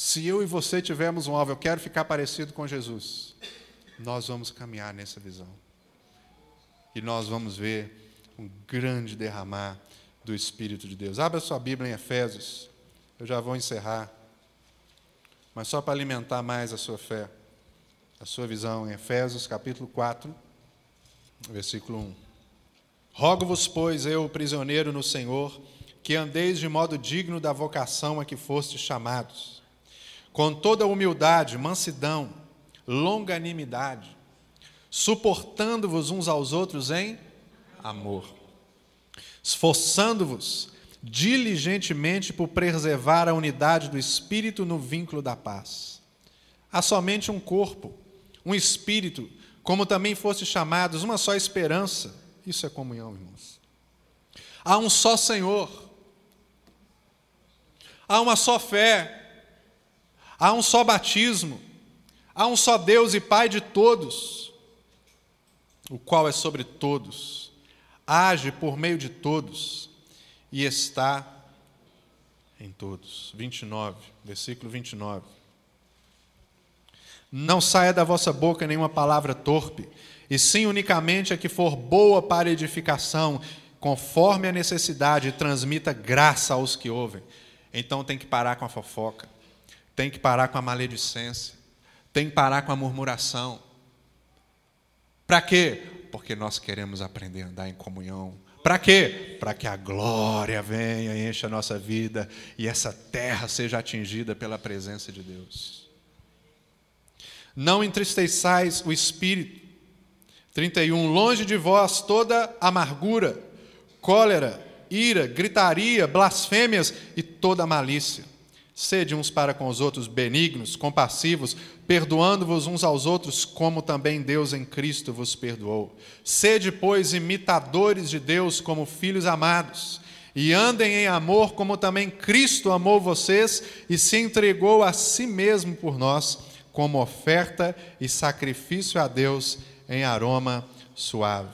Se eu e você tivermos um alvo, eu quero ficar parecido com Jesus, nós vamos caminhar nessa visão. E nós vamos ver um grande derramar do Espírito de Deus. Abra sua Bíblia em Efésios. Eu já vou encerrar. Mas só para alimentar mais a sua fé, a sua visão, em Efésios capítulo 4, versículo 1. Rogo-vos, pois, eu, prisioneiro no Senhor, que andeis de modo digno da vocação a que fostes chamados, com toda humildade, mansidão, longanimidade, suportando-vos uns aos outros em amor, esforçando-vos diligentemente por preservar a unidade do Espírito no vínculo da paz. Há somente um corpo, um Espírito, como também foste chamados, uma só esperança. Isso é comunhão, irmãos. Há um só Senhor, há uma só fé, há um só batismo, há um só Deus e Pai de todos, o qual é sobre todos, age por meio de todos e está em todos. 29, versículo 29. Não saia da vossa boca nenhuma palavra torpe, e sim unicamente a que for boa para edificação, conforme a necessidade, e transmita graça aos que ouvem. Então tem que parar com a fofoca, tem que parar com a maledicência, tem que parar com a murmuração. Para quê? Porque nós queremos aprender a andar em comunhão. Para quê? Para que a glória venha e encha a nossa vida e essa terra seja atingida pela presença de Deus. Não entristeçais o Espírito. 31. Longe de vós toda amargura, cólera, ira, gritaria, blasfêmias e toda malícia. Sede uns para com os outros benignos, compassivos, perdoando-vos uns aos outros, como também Deus em Cristo vos perdoou. Sede, pois, imitadores de Deus como filhos amados, e andem em amor como também Cristo amou vocês e se entregou a si mesmo por nós, como oferta e sacrifício a Deus em aroma suave.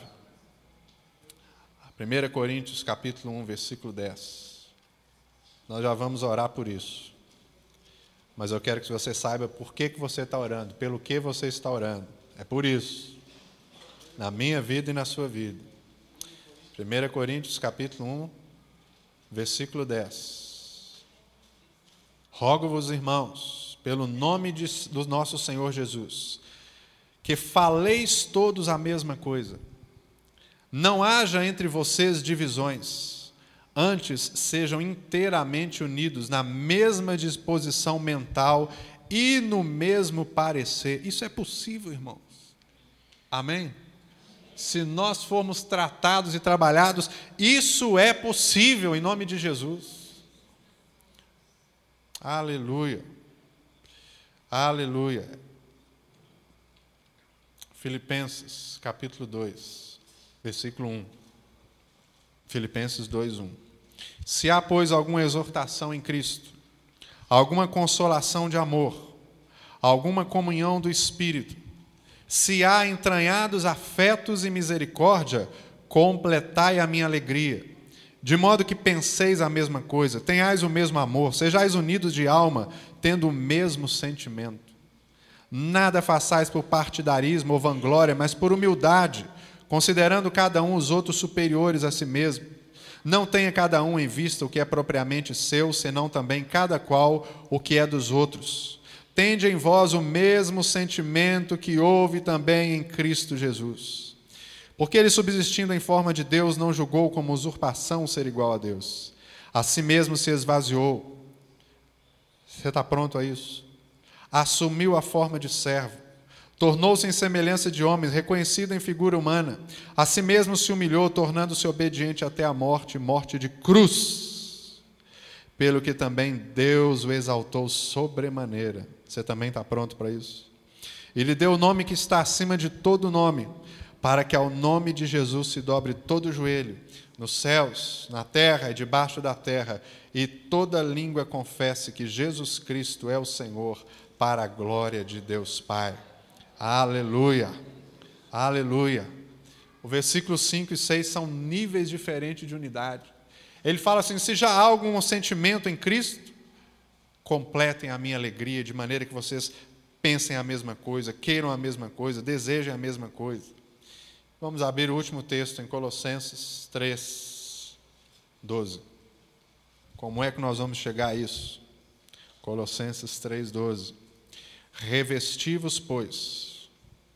1 Coríntios capítulo 1, versículo 10. Nós já vamos orar por isso. Mas eu quero que você saiba por que você está orando, pelo que você está orando. É por isso, na minha vida e na sua vida. 1 Coríntios capítulo 1, versículo 10. Rogo-vos, irmãos, pelo nome do nosso Senhor Jesus, que faleis todos a mesma coisa. Não haja entre vocês divisões. Antes, sejam inteiramente unidos na mesma disposição mental e no mesmo parecer. Isso é possível, irmãos. Amém? Se nós formos tratados e trabalhados, isso é possível em nome de Jesus. Aleluia. Aleluia. Filipenses, capítulo 2, versículo 1. Filipenses 2, 1. Se há, pois, alguma exortação em Cristo, alguma consolação de amor, alguma comunhão do Espírito, se há entranhados afetos e misericórdia, completai a minha alegria, de modo que penseis a mesma coisa, tenhais o mesmo amor, sejais unidos de alma, tendo o mesmo sentimento. Nada façais por partidarismo ou vanglória, mas por humildade, considerando cada um os outros superiores a si mesmo. Não tenha cada um em vista o que é propriamente seu, senão também cada qual o que é dos outros. Tende em vós o mesmo sentimento que houve também em Cristo Jesus. Porque ele, subsistindo em forma de Deus, não julgou como usurpação ser igual a Deus. A si mesmo se esvaziou. Você está pronto a isso? Assumiu a forma de servo. Tornou-se em semelhança de homens, reconhecido em figura humana. A si mesmo se humilhou, tornando-se obediente até a morte, morte de cruz. Pelo que também Deus o exaltou sobremaneira. Você também está pronto para isso? E lhe deu o nome que está acima de todo nome, para que ao nome de Jesus se dobre todo o joelho, nos céus, na terra e debaixo da terra, e toda língua confesse que Jesus Cristo é o Senhor, para a glória de Deus Pai. Aleluia, aleluia. O versículo 5 e 6 são níveis diferentes de unidade. Ele fala assim, se já há algum sentimento em Cristo, completem a minha alegria, de maneira que vocês pensem a mesma coisa, queiram a mesma coisa, desejem a mesma coisa. Vamos abrir o último texto em Colossenses 3, 12. Como é que nós vamos chegar a isso? Colossenses 3, 12. Revesti-vos, pois.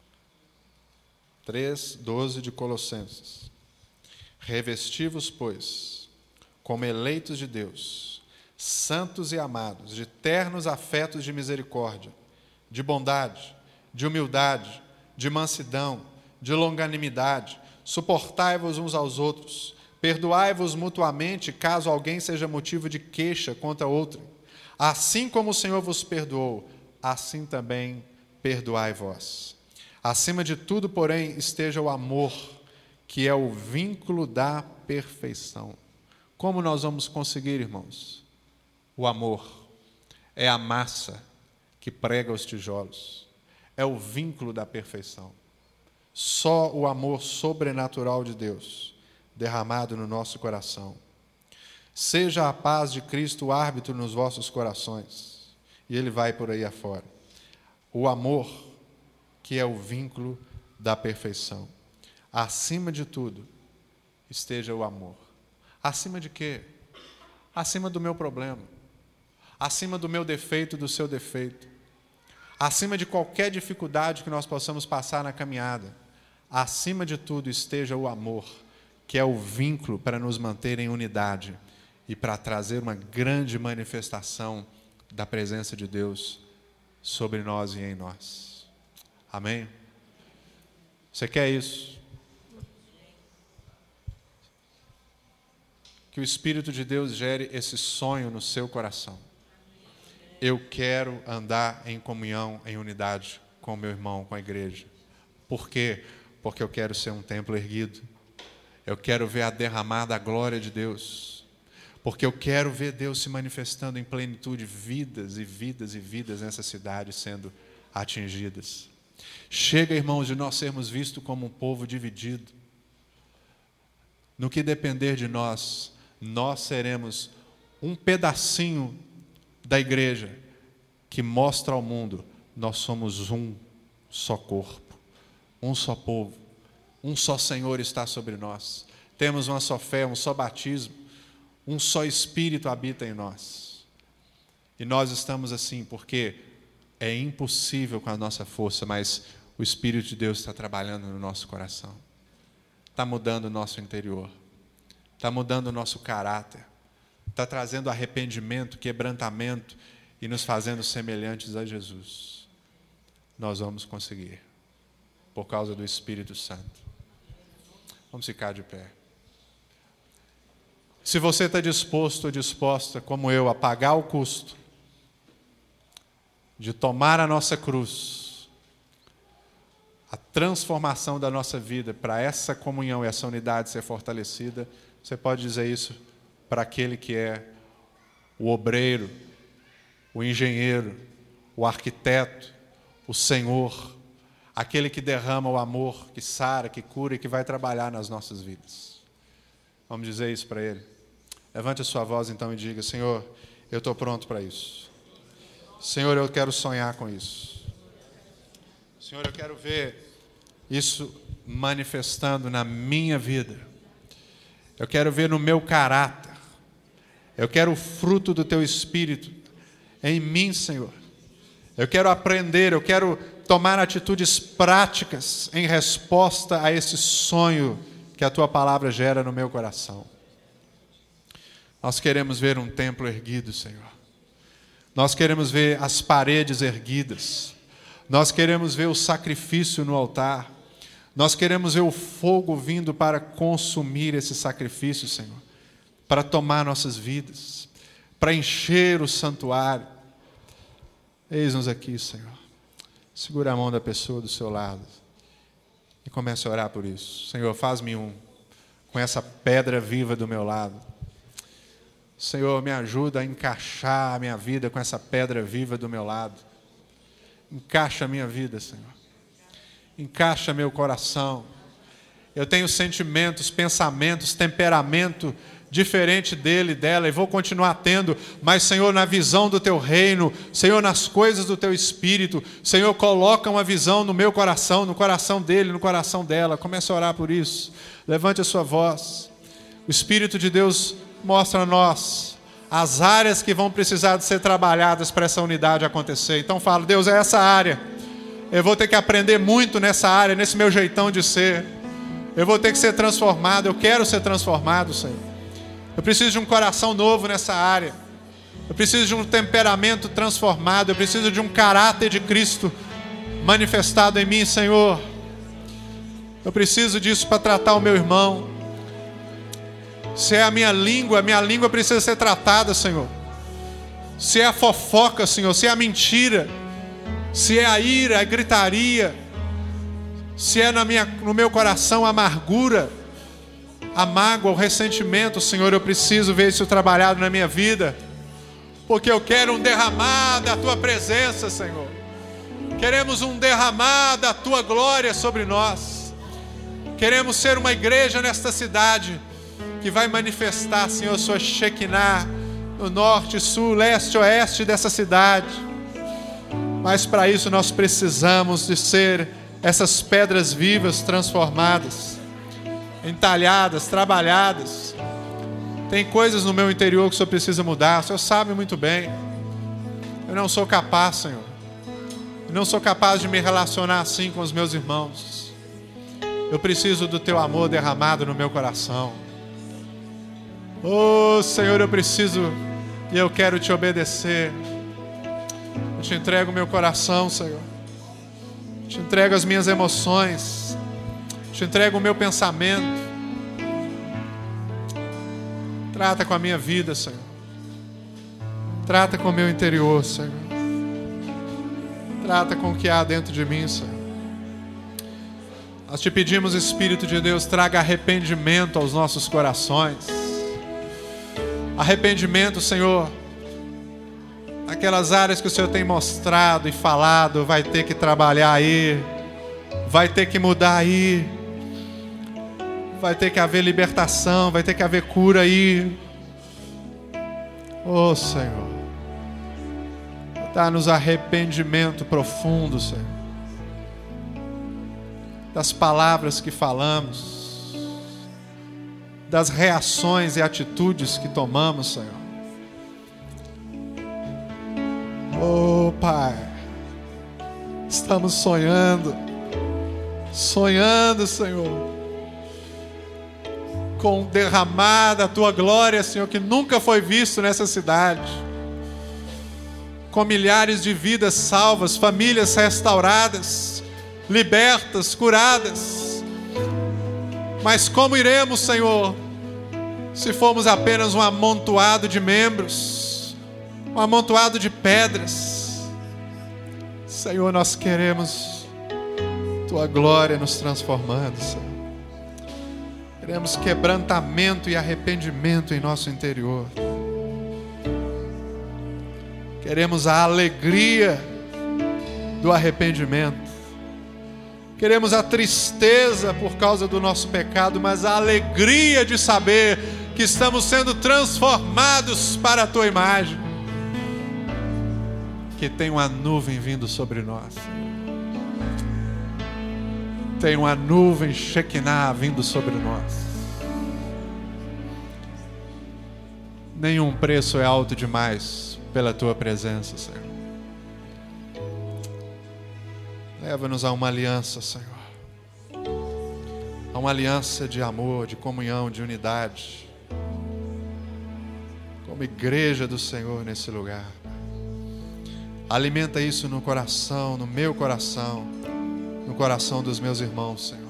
3, 12 de Colossenses. Revesti-vos, pois, como eleitos de Deus, santos e amados, de ternos afetos de misericórdia, de bondade, de humildade, de mansidão, de longanimidade, suportai-vos uns aos outros, perdoai-vos mutuamente, caso alguém seja motivo de queixa contra outro. Assim como o Senhor vos perdoou, assim também perdoai vós. Acima de tudo, porém, esteja o amor, que é o vínculo da perfeição. Como nós vamos conseguir, irmãos? O amor é a massa que prega os tijolos. É o vínculo da perfeição. Só o amor sobrenatural de Deus, derramado no nosso coração. Seja a paz de Cristo o árbitro nos vossos corações. E ele vai por aí afora. O amor, que é o vínculo da perfeição. Acima de tudo, esteja o amor. Acima de quê? Acima do meu problema. Acima do meu defeito, do seu defeito. Acima de qualquer dificuldade que nós possamos passar na caminhada. Acima de tudo, esteja o amor, que é o vínculo para nos manter em unidade e para trazer uma grande manifestação da presença de Deus sobre nós e em nós. Amém? Você quer isso? Que o Espírito de Deus gere esse sonho no seu coração. Eu quero andar em comunhão, em unidade com o meu irmão, com a igreja. Por quê? Porque eu quero ser um templo erguido. Eu quero ver a derramada glória de Deus. Porque eu quero ver Deus se manifestando em plenitude, vidas e vidas e vidas nessa cidade sendo atingidas. Chega, irmãos, de nós sermos vistos como um povo dividido. No que depender de nós, nós seremos um pedacinho da igreja que mostra ao mundo: nós somos um só corpo, um só povo, um só Senhor está sobre nós. Temos uma só fé, um só batismo, um só Espírito habita em nós. E nós estamos assim porque é impossível com a nossa força, mas o Espírito de Deus está trabalhando no nosso coração. Está mudando o nosso interior. Está mudando o nosso caráter. Está trazendo arrependimento, quebrantamento e nos fazendo semelhantes a Jesus. Nós vamos conseguir, por causa do Espírito Santo. Vamos ficar de pé. Se você está disposto ou disposta, como eu, a pagar o custo de tomar a nossa cruz, a transformação da nossa vida para essa comunhão e essa unidade ser fortalecida, você pode dizer isso para aquele que é o obreiro, o engenheiro, o arquiteto, o Senhor, aquele que derrama o amor, que sara, que cura e que vai trabalhar nas nossas vidas. Vamos dizer isso para Ele? Levante a sua voz então e diga: Senhor, eu estou pronto para isso. Senhor, eu quero sonhar com isso. Senhor, eu quero ver isso manifestando na minha vida. Eu quero ver no meu caráter. Eu quero o fruto do Teu Espírito em mim, Senhor. Eu quero aprender, eu quero tomar atitudes práticas em resposta a esse sonho que a Tua palavra gera no meu coração. Nós queremos ver um templo erguido, Senhor. Nós queremos ver as paredes erguidas. Nós queremos ver o sacrifício no altar. Nós queremos ver o fogo vindo para consumir esse sacrifício, Senhor. Para tomar nossas vidas. Para encher o santuário. Eis-nos aqui, Senhor. Segura a mão da pessoa do seu lado. E comece a orar por isso. Senhor, faz-me um com essa pedra viva do meu lado. Senhor, me ajuda a encaixar a minha vida com essa pedra viva do meu lado. Encaixa a minha vida, Senhor. Encaixa meu coração. Eu tenho sentimentos, pensamentos, temperamento diferente dele, dela, e vou continuar tendo, mas, Senhor, na visão do Teu reino, Senhor, nas coisas do Teu Espírito, Senhor, coloca uma visão no meu coração, no coração dele, no coração dela. Comece a orar por isso. Levante a sua voz. O Espírito de Deus mostra a nós as áreas que vão precisar de ser trabalhadas para essa unidade acontecer. Então fala: Deus, é essa área. Eu vou ter que aprender muito nessa área, nesse meu jeitão de ser. Eu vou ter que ser transformado, eu quero ser transformado, Senhor. Eu preciso de um coração novo nessa área. Eu preciso de um temperamento transformado. Eu preciso de um caráter de Cristo manifestado em mim, Senhor. Eu preciso disso para tratar o meu irmão. Se é a minha língua precisa ser tratada, Senhor. Se é a fofoca, Senhor, se é a mentira, se é a ira, a gritaria, se é no meu coração a amargura, a mágoa, o ressentimento, Senhor, eu preciso ver isso trabalhado na minha vida, porque eu quero um derramar da Tua presença, Senhor. Queremos um derramar da Tua glória sobre nós. Queremos ser uma igreja nesta cidade que vai manifestar, Senhor, Sua Shekinah no norte, sul, leste, oeste dessa cidade. Mas para isso nós precisamos de ser essas pedras vivas transformadas, entalhadas, trabalhadas. Tem coisas no meu interior que o Senhor precisa mudar. O Senhor sabe muito bem. Eu não sou capaz, Senhor. Eu não sou capaz de me relacionar assim com os meus irmãos. Eu preciso do Teu amor derramado no meu coração. Oh, Senhor, eu preciso e eu quero Te obedecer. Eu Te entrego o meu coração, Senhor. Te entrego as minhas emoções. Te entrego o meu pensamento. Trata com a minha vida, Senhor. Trata com o meu interior, Senhor. Trata com o que há dentro de mim, Senhor. Nós Te pedimos, Espírito de Deus, traga arrependimento aos nossos corações. Arrependimento, Senhor. Aquelas áreas que o Senhor tem mostrado e falado, vai ter que trabalhar aí. Vai ter que mudar aí. Vai ter que haver libertação, vai ter que haver cura aí. Oh, Senhor, dá-nos arrependimento profundo, Senhor, das palavras que falamos, das reações e atitudes que tomamos, Senhor. Oh, Pai, estamos sonhando, Senhor, com derramar da Tua glória, Senhor, que nunca foi visto nessa cidade, com milhares de vidas salvas, famílias restauradas, libertas, curadas. Mas como iremos, Senhor, se formos apenas um amontoado de membros, um amontoado de pedras? Senhor, nós queremos Tua glória nos transformando, Senhor. Queremos quebrantamento e arrependimento em nosso interior. Queremos a alegria do arrependimento. Queremos a tristeza por causa do nosso pecado, mas a alegria de saber que estamos sendo transformados para a Tua imagem. Que tem uma nuvem vindo sobre nós. Tem uma nuvem Shekinah vindo sobre nós. Nenhum preço é alto demais pela Tua presença, Senhor. Leva-nos a uma aliança, Senhor. A uma aliança de amor, de comunhão, de unidade. Como igreja do Senhor nesse lugar. Alimenta isso no coração, no meu coração, no coração dos meus irmãos, Senhor.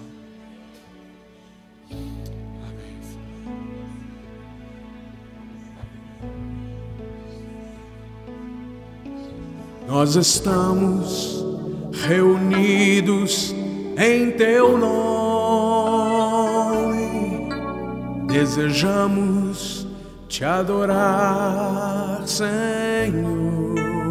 Amém. Nós estamos reunidos em Teu nome, desejamos Te adorar, Senhor.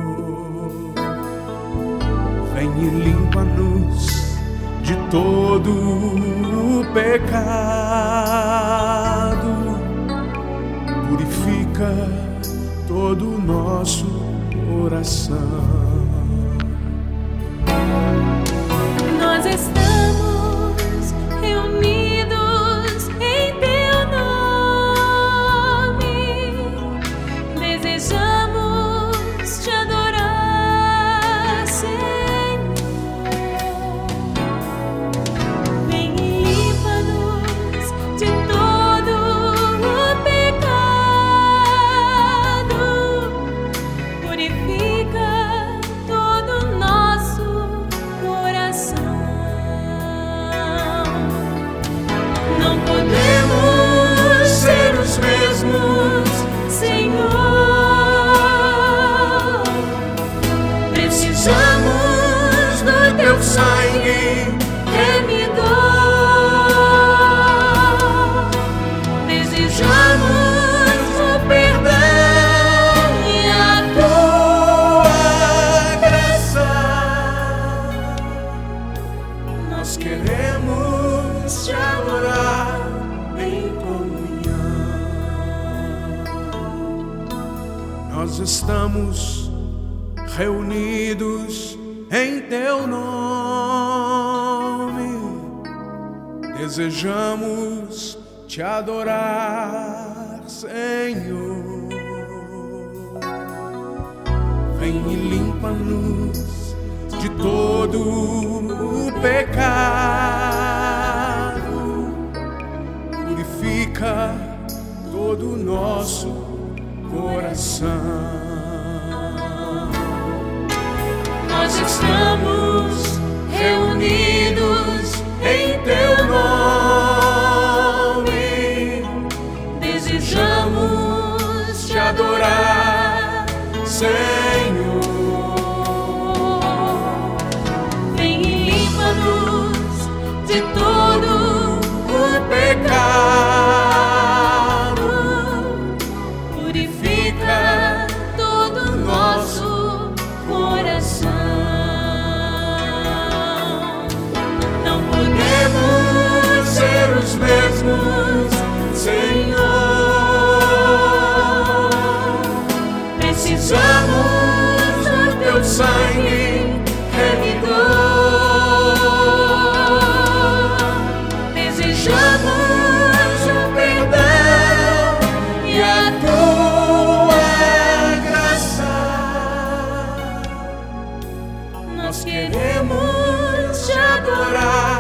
Vem e limpa-nos de todo o pecado, purifica todo o nosso coração. Nós estamos reunidos em Teu nome, desejamos Te adorar, Senhor. Vem e limpa-nos de todo o pecado, purifica todo o nosso coração. Não podemos ser os mesmos, Senhor. Precisamos do Teu sangue remidor. Desejamos o perdão e a Tua graça. Nós queremos Te adorar em comunhão. Nós estamos reunidos em Teu nome, desejamos Te adorar, Senhor. Vem e limpa-nos de todo o pecado, purifica todo o nosso coração. Nós estamos reunidos em Teu nome, desejamos Te adorar, Senhor. Vem e limpa-nos de todo o pecado, purifica todo o nosso coração. Não podemos ser os mesmos, Senhor. Precisamos do Teu sangue remidor. Desejamos o perdão e a Tua graça. Nós queremos Te adorar